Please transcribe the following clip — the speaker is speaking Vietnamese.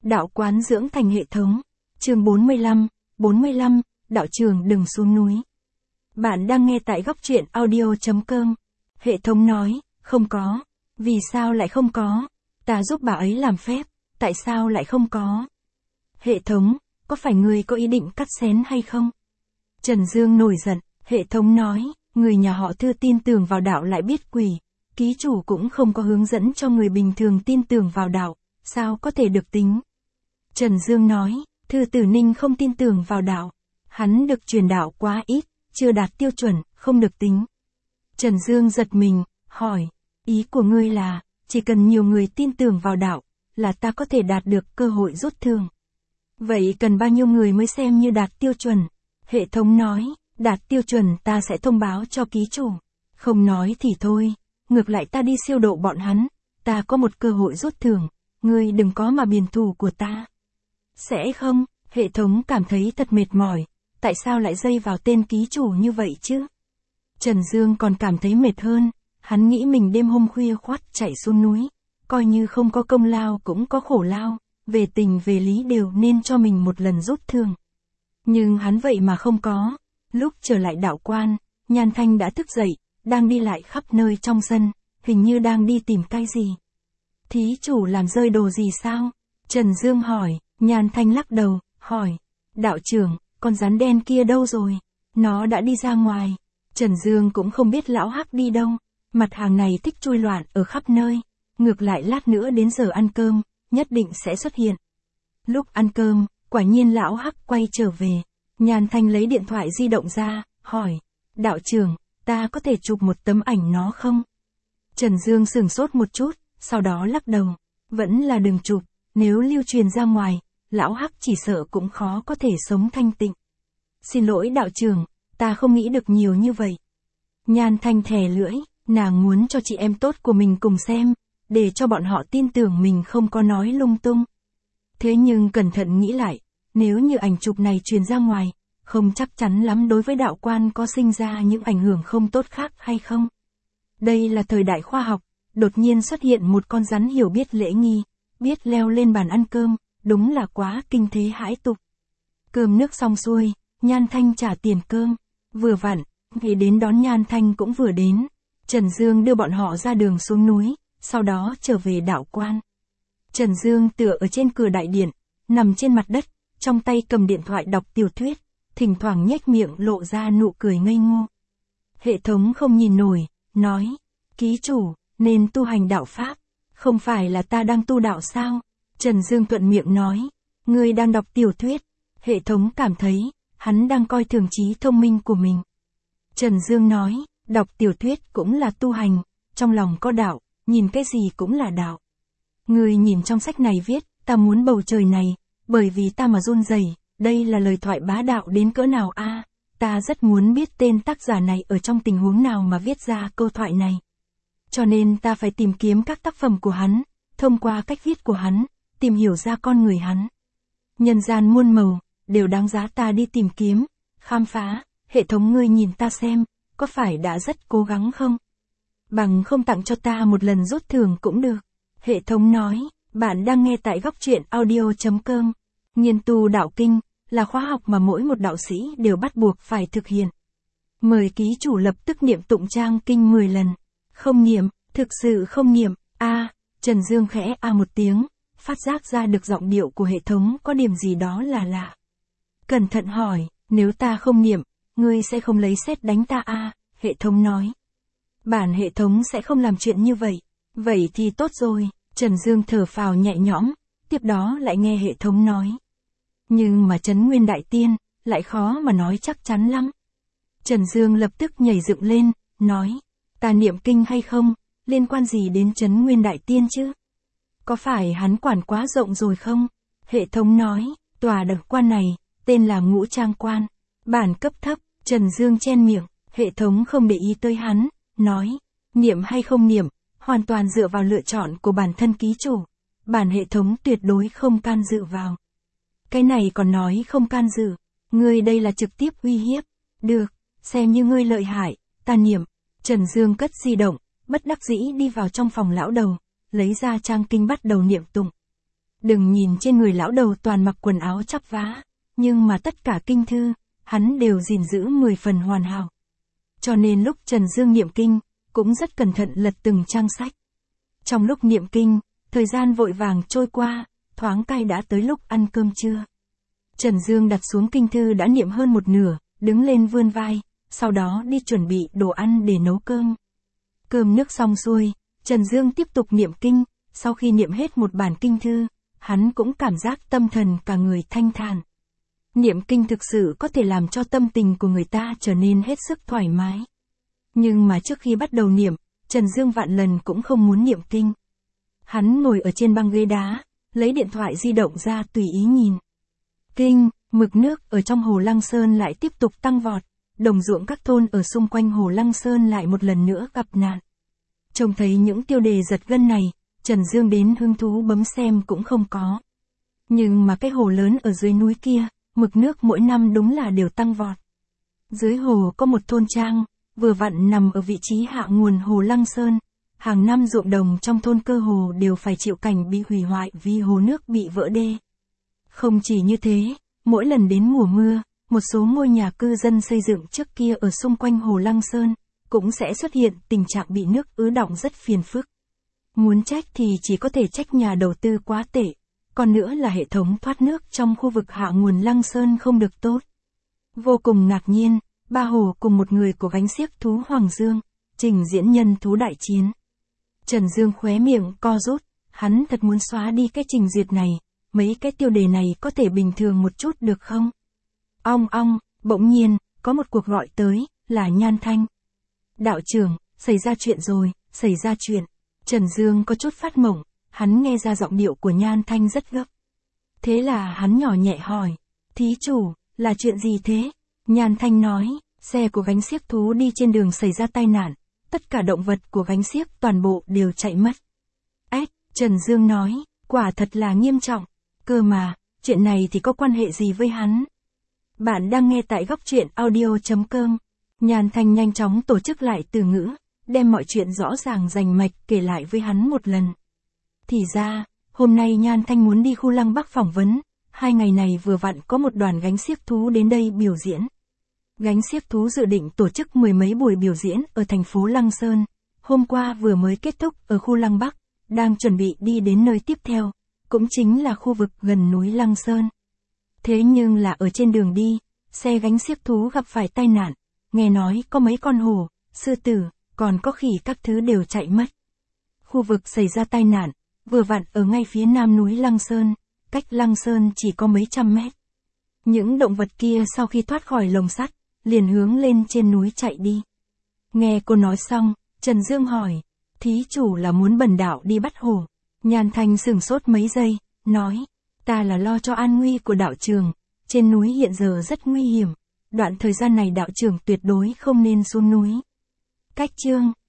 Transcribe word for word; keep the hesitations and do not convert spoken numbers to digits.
Đạo quán dưỡng thành hệ thống. Chương bốn mươi lăm, bốn mươi lăm, đạo trường đừng xuống núi. Bạn đang nghe tại góc truyện audio chấm com. Hệ thống nói, không có. Vì sao lại không có? Ta giúp bà ấy làm phép, tại sao lại không có? Hệ thống, có phải người có ý định cắt xén hay không? Trần Dương nổi giận, hệ thống nói, người nhà họ Thư tin tưởng vào đạo lại biết quỷ. Ký chủ cũng không có hướng dẫn cho người bình thường tin tưởng vào đạo, sao có thể được tính? Trần Dương nói, Thư Tử Ninh không tin tưởng vào đạo. Hắn được truyền đạo quá ít, chưa đạt tiêu chuẩn, không được tính. Trần Dương giật mình, hỏi, ý của ngươi là, chỉ cần nhiều người tin tưởng vào đạo, là ta có thể đạt được cơ hội rút thưởng. Vậy cần bao nhiêu người mới xem như đạt tiêu chuẩn? Hệ thống nói, đạt tiêu chuẩn ta sẽ thông báo cho ký chủ. Không nói thì thôi, ngược lại ta đi siêu độ bọn hắn, ta có một cơ hội rút thưởng, ngươi đừng có mà biển thủ của ta. Sẽ không, hệ thống cảm thấy thật mệt mỏi, tại sao lại dây vào tên ký chủ như vậy chứ? Trần Dương còn cảm thấy mệt hơn, hắn nghĩ mình đêm hôm khuya khoắt chạy xuống núi, coi như không có công lao cũng có khổ lao, về tình về lý đều nên cho mình một lần rút thưởng. Nhưng hắn vậy mà không có. Lúc trở lại đạo quan, Nhan Thanh đã thức dậy, đang đi lại khắp nơi trong sân, hình như đang đi tìm cái gì. Thí chủ làm rơi đồ gì sao? Trần Dương hỏi. Nhan Thanh lắc đầu, hỏi, đạo trưởng, con rắn đen kia đâu rồi? Nó đã đi ra ngoài. Trần Dương cũng không biết lão hắc đi đâu, mặt hàng này thích chui loạn ở khắp nơi, ngược lại lát nữa đến giờ ăn cơm, nhất định sẽ xuất hiện. Lúc ăn cơm, quả nhiên lão hắc quay trở về, Nhan Thanh lấy điện thoại di động ra, hỏi, đạo trưởng, ta có thể chụp một tấm ảnh nó không? Trần Dương sửng sốt một chút, sau đó lắc đầu, vẫn là đừng chụp, nếu lưu truyền ra ngoài, lão hắc chỉ sợ cũng khó có thể sống thanh tịnh. Xin lỗi đạo trưởng, ta không nghĩ được nhiều như vậy. Nhan Thanh thè lưỡi, nàng muốn cho chị em tốt của mình cùng xem, để cho bọn họ tin tưởng mình không có nói lung tung. Thế nhưng cẩn thận nghĩ lại, nếu như ảnh chụp này truyền ra ngoài, không chắc chắn lắm đối với đạo quan có sinh ra những ảnh hưởng không tốt khác hay không. Đây là thời đại khoa học, đột nhiên xuất hiện một con rắn hiểu biết lễ nghi, biết leo lên bàn ăn cơm, đúng là quá kinh thế hãi tục. Cơm nước xong xuôi, Nhan Thanh trả tiền cơm, vừa vặn, nghĩ đến đón Nhan Thanh cũng vừa đến. Trần Dương đưa bọn họ ra đường xuống núi, sau đó trở về đạo quan. Trần Dương tựa ở trên cửa đại điện, nằm trên mặt đất, trong tay cầm điện thoại đọc tiểu thuyết, thỉnh thoảng nhếch miệng lộ ra nụ cười ngây ngô. Hệ thống không nhìn nổi, nói, ký chủ, nên tu hành đạo Pháp, không phải là ta đang tu đạo sao? Trần Dương thuận miệng nói, ngươi đang đọc tiểu thuyết. Hệ thống cảm thấy, hắn đang coi thường trí thông minh của mình. Trần Dương nói, đọc tiểu thuyết cũng là tu hành, trong lòng có đạo, nhìn cái gì cũng là đạo. Ngươi nhìn trong sách này viết, ta muốn bầu trời này, bởi vì ta mà run rẩy, đây là lời thoại bá đạo đến cỡ nào a? À, ta rất muốn biết tên tác giả này ở trong tình huống nào mà viết ra câu thoại này. Cho nên ta phải tìm kiếm các tác phẩm của hắn, thông qua cách viết của hắn, tìm hiểu ra con người hắn. Nhân gian muôn màu, đều đáng giá ta đi tìm kiếm, khám phá. Hệ thống ngươi nhìn ta xem, có phải đã rất cố gắng không? Bằng không tặng cho ta một lần rút thưởng cũng được. Hệ thống nói, bạn đang nghe tại góc truyện audio chấm com. Nghiên tu đạo kinh, là khóa học mà mỗi một đạo sĩ đều bắt buộc phải thực hiện. Mời ký chủ lập tức niệm tụng trang kinh mười lần. Không niệm, thực sự không niệm, a à, Trần Dương khẽ a à một tiếng, phát giác ra được giọng điệu của hệ thống có điểm gì đó là lạ. Cẩn thận hỏi, nếu ta không niệm, ngươi sẽ không lấy sét đánh ta a à? Hệ thống nói. Bản hệ thống sẽ không làm chuyện như vậy. Vậy thì tốt rồi, Trần Dương thở phào nhẹ nhõm, tiếp đó lại nghe hệ thống nói. Nhưng mà Trấn Nguyên Đại Tiên, lại khó mà nói chắc chắn lắm. Trần Dương lập tức nhảy dựng lên, nói, ta niệm kinh hay không, liên quan gì đến Trấn Nguyên Đại Tiên chứ? Có phải hắn quản quá rộng rồi không? Hệ thống nói, tòa đặc quan này, tên là Ngũ Trang Quan, bản cấp thấp. Trần Dương chen miệng, hệ thống không để ý tới hắn, nói, niệm hay không niệm, hoàn toàn dựa vào lựa chọn của bản thân ký chủ. Bản hệ thống tuyệt đối không can dự vào. Cái này còn nói không can dự, ngươi đây là trực tiếp uy hiếp. Được, xem như ngươi lợi hại, ta niệm. Trần Dương cất di động, bất đắc dĩ đi vào trong phòng lão đầu, lấy ra trang kinh bắt đầu niệm tụng. Đừng nhìn trên người lão đầu toàn mặc quần áo chắp vá, nhưng mà tất cả kinh thư, hắn đều gìn giữ mười phần hoàn hảo. Cho nên lúc Trần Dương niệm kinh, cũng rất cẩn thận lật từng trang sách. Trong lúc niệm kinh, thời gian vội vàng trôi qua, thoáng cai đã tới lúc ăn cơm trưa. Trần Dương đặt xuống kinh thư đã niệm hơn một nửa, đứng lên vươn vai, sau đó đi chuẩn bị đồ ăn để nấu cơm. Cơm nước xong xuôi, Trần Dương tiếp tục niệm kinh, sau khi niệm hết một bản kinh thư, hắn cũng cảm giác tâm thần cả người thanh thản. Niệm kinh thực sự có thể làm cho tâm tình của người ta trở nên hết sức thoải mái. Nhưng mà trước khi bắt đầu niệm, Trần Dương vạn lần cũng không muốn niệm kinh. Hắn ngồi ở trên băng ghế đá, lấy điện thoại di động ra tùy ý nhìn. Kinh, mực nước ở trong hồ Lăng Sơn lại tiếp tục tăng vọt, đồng ruộng các thôn ở xung quanh hồ Lăng Sơn lại một lần nữa gặp nạn. Trông thấy những tiêu đề giật gân này, Trần Dương đến hứng thú bấm xem cũng không có. Nhưng mà cái hồ lớn ở dưới núi kia, mực nước mỗi năm đúng là đều tăng vọt. Dưới hồ có một thôn trang, vừa vặn nằm ở vị trí hạ nguồn hồ Lăng Sơn. Hàng năm ruộng đồng trong thôn cơ hồ đều phải chịu cảnh bị hủy hoại vì hồ nước bị vỡ đê. Không chỉ như thế, mỗi lần đến mùa mưa, một số ngôi nhà cư dân xây dựng trước kia ở xung quanh hồ Lăng Sơn, cũng sẽ xuất hiện tình trạng bị nước ứ đọng rất phiền phức. Muốn trách thì chỉ có thể trách nhà đầu tư quá tệ, còn nữa là hệ thống thoát nước trong khu vực hạ nguồn Lăng Sơn không được tốt. Vô cùng ngạc nhiên, ba hồ cùng một người của gánh xiếc thú Hoàng Dương, trình diễn nhân thú đại chiến. Trần Dương khóe miệng co rút, hắn thật muốn xóa đi cái trình duyệt này, mấy cái tiêu đề này có thể bình thường một chút được không? Ong ong, bỗng nhiên, có một cuộc gọi tới, là Nhan Thanh. Đạo trưởng, xảy ra chuyện rồi, xảy ra chuyện. Trần Dương có chút phát mộng, hắn nghe ra giọng điệu của Nhan Thanh rất gấp. Thế là hắn nhỏ nhẹ hỏi, thí chủ, là chuyện gì thế? Nhan Thanh nói, xe của gánh xiếc thú đi trên đường xảy ra tai nạn, tất cả động vật của gánh xiếc toàn bộ đều chạy mất. Ếch, Trần Dương nói, quả thật là nghiêm trọng, cơ mà, chuyện này thì có quan hệ gì với hắn? Bạn đang nghe tại góc truyện audio chấm com. Nhan Thanh nhanh chóng tổ chức lại từ ngữ, đem mọi chuyện rõ ràng rành mạch kể lại với hắn một lần. Thì ra, hôm nay Nhan Thanh muốn đi khu Lăng Bắc phỏng vấn, hai ngày này vừa vặn có một đoàn gánh xiếc thú đến đây biểu diễn. Gánh xiếc thú dự định tổ chức mười mấy buổi biểu diễn ở thành phố Lăng Sơn, hôm qua vừa mới kết thúc ở khu Lăng Bắc, đang chuẩn bị đi đến nơi tiếp theo, cũng chính là khu vực gần núi Lăng Sơn. Thế nhưng là ở trên đường đi, xe gánh xiếc thú gặp phải tai nạn, nghe nói có mấy con hổ, sư tử, còn có khỉ các thứ đều chạy mất. Khu vực xảy ra tai nạn, vừa vặn ở ngay phía nam núi Lăng Sơn, cách Lăng Sơn chỉ có mấy trăm mét. Những động vật kia sau khi thoát khỏi lồng sắt, liền hướng lên trên núi chạy đi. Nghe cô nói xong, Trần Dương hỏi, thí chủ là muốn bần đạo đi bắt hổ? Nhan Thanh sửng sốt mấy giây, nói, ta là lo cho an nguy của đạo trường, trên núi hiện giờ rất nguy hiểm, đoạn thời gian này đạo trưởng tuyệt đối không nên xuống núi. Cách chương